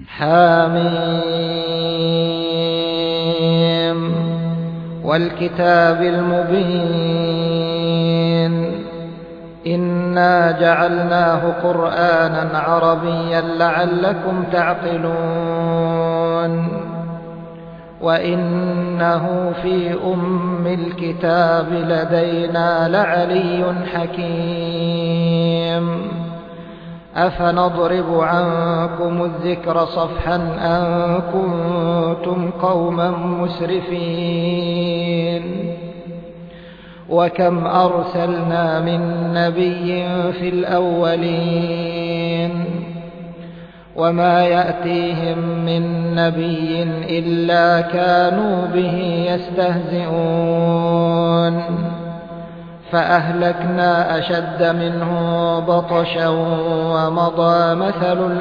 حاميم والكتاب المبين إنا جعلناه قرآنا عربيا لعلكم تعقلون وإنه في أم الكتاب لدينا لعلي حكيم أفنضرب عنكم الذكر صفحا أن كنتم قوما مسرفين وكم أرسلنا من نبي في الأولين وما يأتيهم من نبي إلا كانوا به يستهزئون فأهلكنا أشد منه بطشا ومضى مثل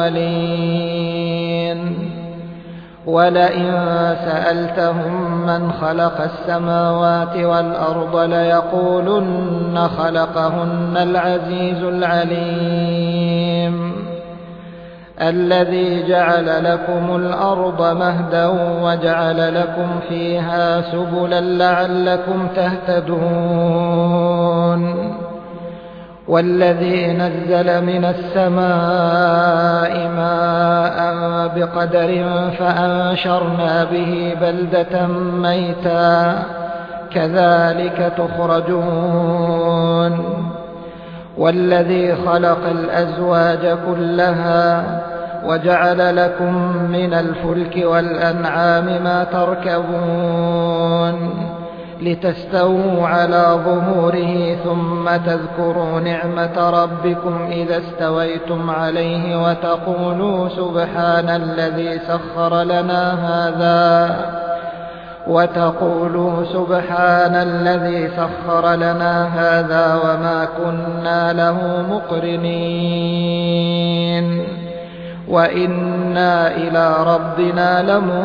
الأولين ولئن سألتهم من خلق السماوات والأرض ليقولن خلقهن العزيز العليم الذي جعل لكم الأرض مهدا وجعل لكم فيها سبلا لعلكم تهتدون والذي نزل من السماء ماء بقدر فأنشرنا به بلدة ميتا كذلك تخرجون والذي خلق الأزواج كلها وجعل لكم من الفلك والأنعام ما تركبون لتستووا على ظهوره ثم تذكروا نعمة ربكم إذا استويتم عليه وتقولوا سبحان الذي سخر لنا هذا وما كنا له مقرنين وإنا إلى ربنا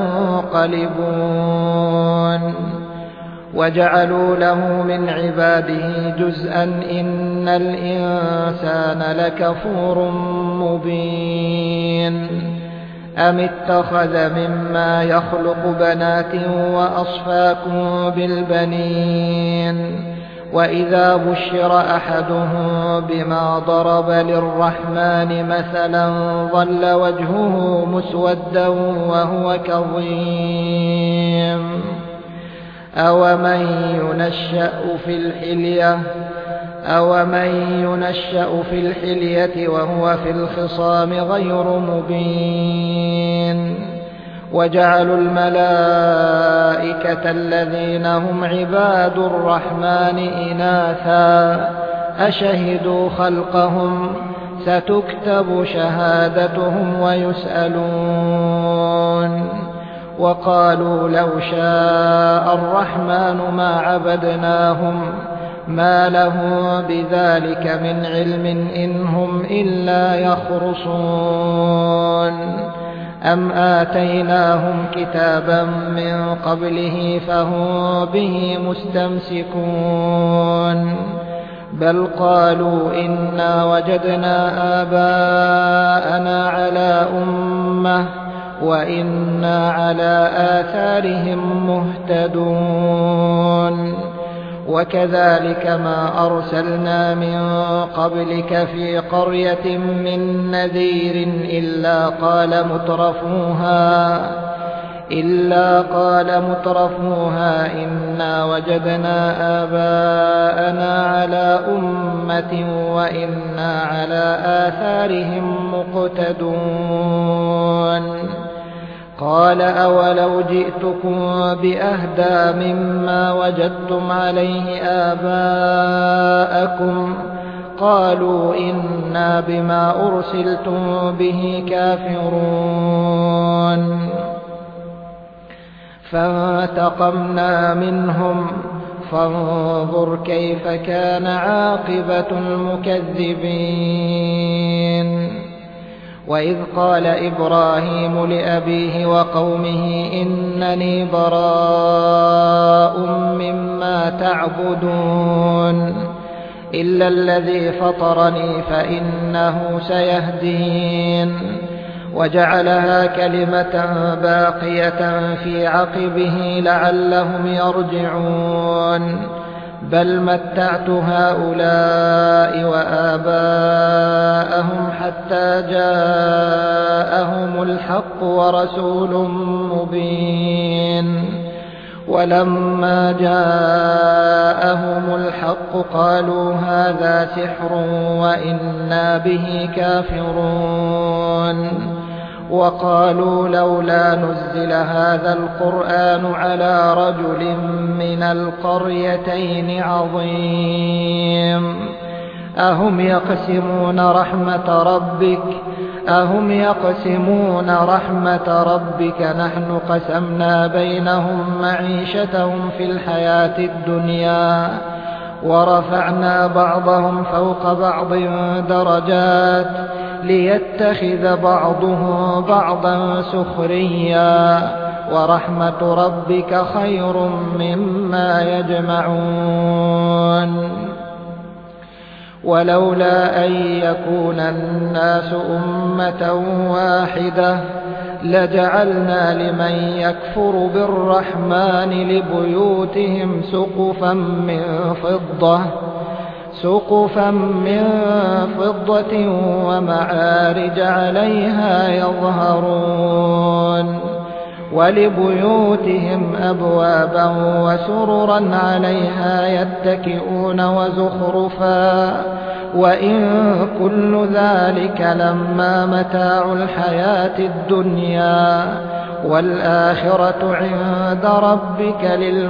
لمنقلبون وجعلوا له من عباده جزءا إن الإنسان لكفور مبين أم اتخذ مما يخلق بنات وأصفاكم بالبنين وإذا بشر أحدهم بما ضرب للرحمن مثلا ظل وجهه مسودا وهو كظيم أومن ينشأ في الحلية وهو في الخصام غير مبين وجعلوا الملائكة الذين هم عباد الرحمن إناثا أشهدوا خلقهم ستكتب شهادتهم ويسألون وقالوا لو شاء الرحمن ما عبدناهم ما له بذلك من علم إن هم إلا يخرصون أم آتيناهم كتابا من قبله فهم به مستمسكون بل قالوا إنا وجدنا آباءنا على أمة وإنا على آثارهم مهتدون وكذلك ما أرسلنا من قبلك في قرية من نذير إلا قال مترفوها إنا وجدنا آباءنا على أمة وإنا على آثارهم مقتدون قال أولو جئتكم بأهدى مما وجدتم عليه آباءكم قالوا إنا بما أرسلتم به كافرون فانتقمنا منهم فانظر كيف كان عاقبة المكذبين وإذ قال إبراهيم لأبيه وقومه إنني براء مما تعبدون إلا الذي فطرني فإنه سيهدين وجعلها كلمة باقية في عقبه لعلهم يرجعون بل متعت هؤلاء وآباءهم حتى جاءهم الحق ورسول مبين ولما جاءهم الحق قالوا هذا سحر وإنا به كافرون وقالوا لولا نزل هذا القرآن على رجل من القريتين عظيم أهم يقسمون رحمة ربك نحن قسمنا بينهم معيشتهم في الحياة الدنيا ورفعنا بعضهم فوق بعض درجات ليتخذ بعضهم بعضا سخريا ورحمة ربك خير مما يجمعون ولولا أن يكون الناس أمة واحدة لجعلنا لمن يكفر بالرحمن لبيوتهم سقفا من فضة ومعارج عليها يظهرون ولبيوتهم أبوابا وسررا عليها يتكئون وزخرفا وإن كل ذلك لما متاع الحياة الدنيا والآخرة عند ربك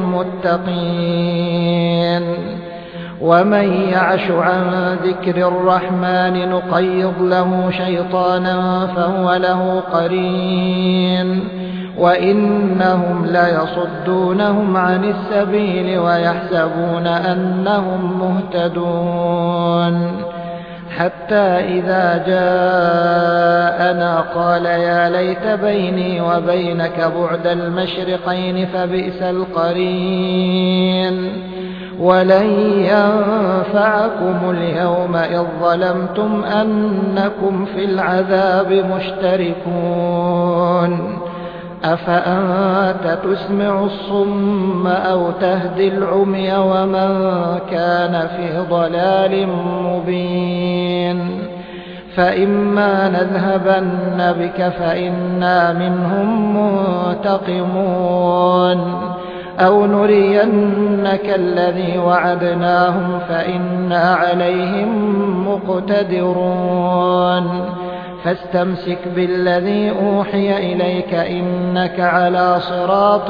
للمتقين ومن يعش عن ذكر الرحمن نقيض له شيطانا فهو له قرين وإنهم ليصدونهم عن السبيل ويحسبون أنهم مهتدون حتى إذا جاءنا قال يا ليت بيني وبينك بعد المشرقين فبئس القرين ولن ينفعكم اليوم إذ ظلمتم أنكم في العذاب مشتركون أفأنت تسمع الصم أو تهدي العمي ومن كان في ضلال مبين فإما نذهبن بك فإنا منهم منتقمون أو نرينك الذي وعدناهم فإنا عليهم مقتدرون فاستمسك بالذي أوحي إليك إنك على صراط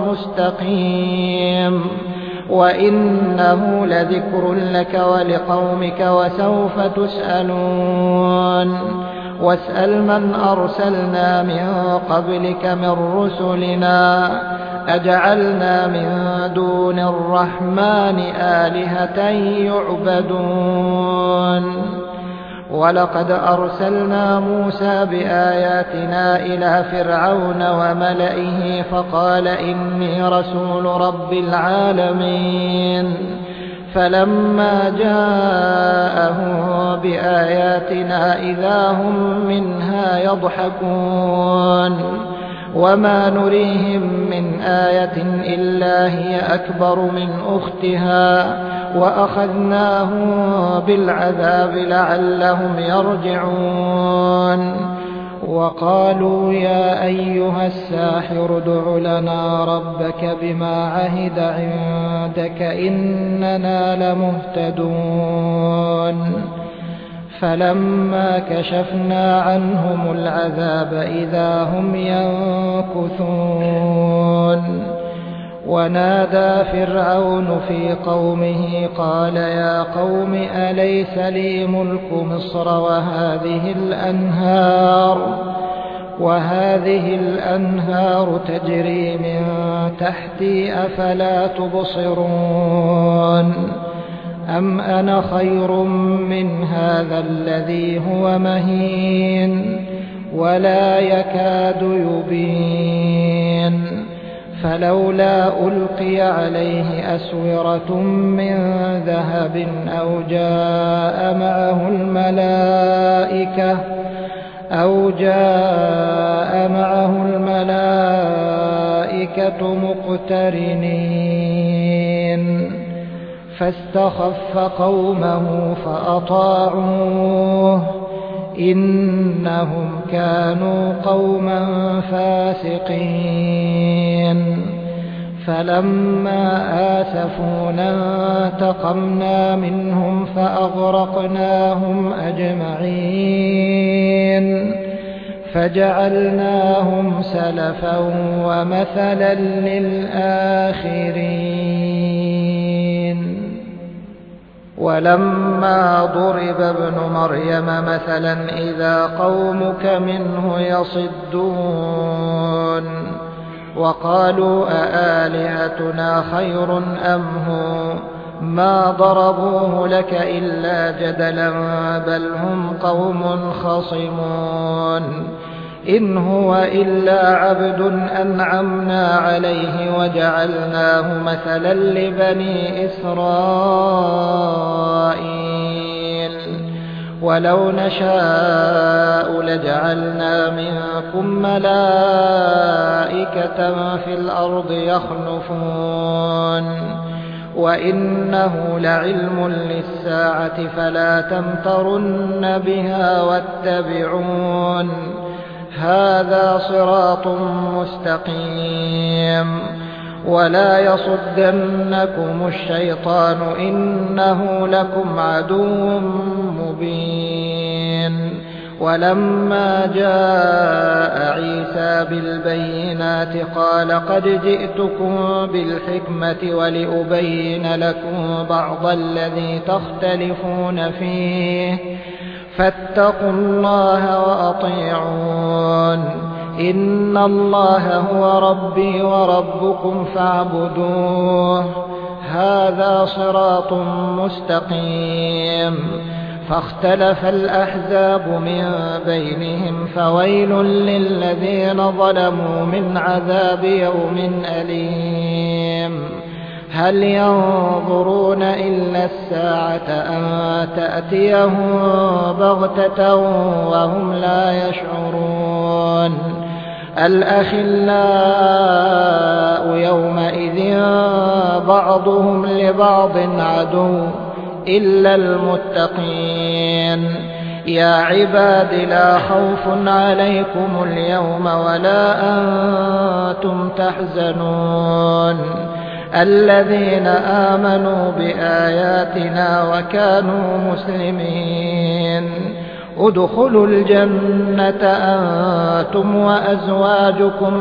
مستقيم وإنه لذكر لك ولقومك وسوف تسألون واسأل من أرسلنا من قبلك من رسلنا أجعلنا من دون الرحمن آلهة يعبدون ولقد أرسلنا موسى بآياتنا إلى فرعون وملئه فقال إني رسول رب العالمين فلما جاءهم بآياتنا إذا هم منها يضحكون وما نريهم من آية إلا هي أكبر من أختها وأخذناهم بالعذاب لعلهم يرجعون وقالوا يا أيها الساحر ادع لنا ربك بما عهد عندك إننا لمهتدون فلما كشفنا عنهم العذاب إذا هم ينكثون ونادى فرعون في قومه قال يا قوم أليس لي ملك مصر وهذه الأنهار تجري من تحتي أفلا تبصرون أم أنا خير من هذا الذي هو مهين ولا يكاد يبين فلولا ألقي عليه أسورة من ذهب أو جاء معه الملائكة أو جاء معه الملائكة مقترنين فاستخف قومه فأطاعوه إنهم كانوا قوما فاسقين فلما آسفونا انتقمنا منهم فأغرقناهم أجمعين فجعلناهم سلفا ومثلا للآخرين ولما ضرب ابن مريم مثلا إذا قومك منه يصدون وقالوا أآلهتنا خير أم هو ما ضربوه لك إلا جدلا بل هم قوم خصمون إن هو إلا عبد أنعمنا عليه وجعلناه مثلا لبني إسرائيل ولو نشاء لجعلنا منكم ملائكة في الأرض يخلفون وإنه لعلم للساعة فلا تمترن بها واتبعون هذا صراط مستقيم ولا يصدنكم الشيطان إنه لكم عدو مبين ولما جاء عيسى بالبينات قال قد جئتكم بالحكمة ولأبين لكم بعض الذي تختلفون فيه فاتقوا الله وأطيعون إن الله هو ربي وربكم فاعبدوه هذا صراط مستقيم فاختلف الأحزاب من بينهم فويل للذين ظلموا من عذاب يوم أليم هل ينظرون إلا الساعة أن تأتيهم بغتة وهم لا يشعرون الأخلاء يومئذ بعضهم لبعض عدو إلا المتقين يا عباد لا خوف عليكم اليوم ولا أنتم تحزنون الذين آمنوا بآياتنا وكانوا مسلمين ادخلوا الجنة أنتم وأزواجكم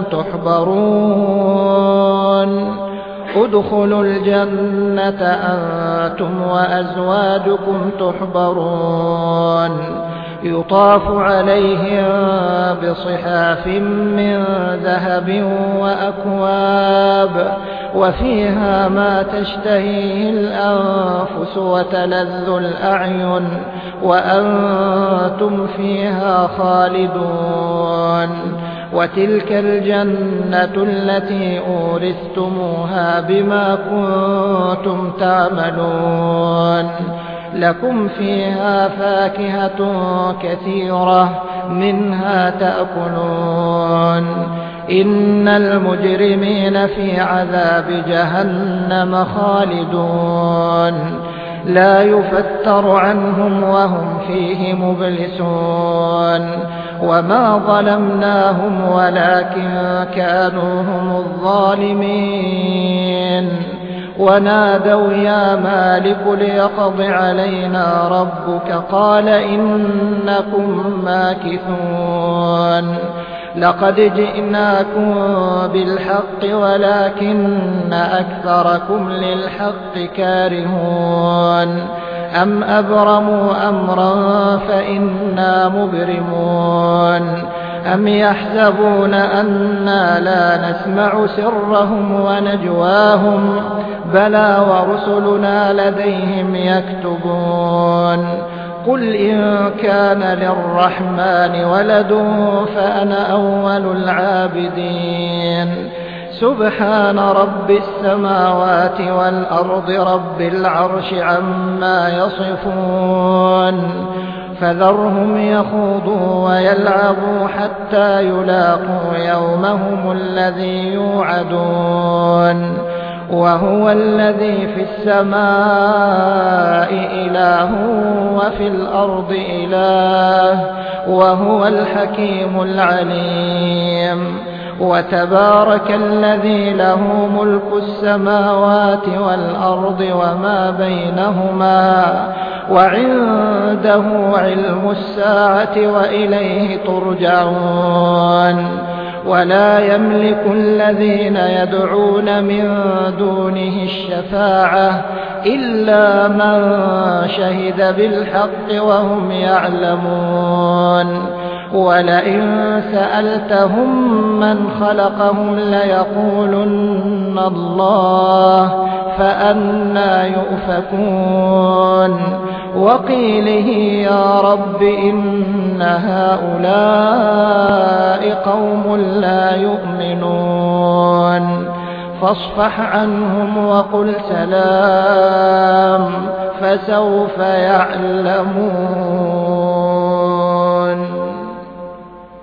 تحبرون ادخلوا الجنة أنتم وأزواجكم تحبرون يطاف عليهم بصحاف من ذهب وأكواب وفيها ما تشتهيه الأنفس وتلذ الأعين وأنتم فيها خالدون وتلك الجنة التي أورثتموها بما كنتم تعملون لكم فيها فاكهة كثيرة منها تأكلون إن المجرمين في عذاب جهنم خالدون لا يفتر عنهم وهم فيه مبلسون وما ظلمناهم ولكن كانوا هم الظالمين ونادوا يا مالك ليقض علينا ربك قال إنكم ماكثون لقد جئناكم بالحق ولكن أكثركم للحق كارهون أم أبرموا أمرا فإنا مبرمون أم يحسبون أنا لا نسمع سرهم ونجواهم بلى ورسلنا لديهم يكتبون قل إن كان للرحمن ولد فأنا أول العابدين سبحان رب السماوات والأرض رب العرش عما يصفون فذرهم يخوضوا ويلعبوا حتى يلاقوا يومهم الذي يوعدون وهو الذي في السماء إله وفي الأرض إله وهو الحكيم العليم وتبارك الذي له ملك السماوات والأرض وما بينهما وعنده علم الساعة وإليه ترجعون ولا يملك الذين يدعون من دونه الشفاعة إلا من شهد بالحق وهم يعلمون ولئن سألتهم من خلقهم ليقولن الله فأنى يؤفكون وقيله يا رب إن هؤلاء قوم لا يؤمنون فاصفح عنهم وقل سلام فسوف يعلمون.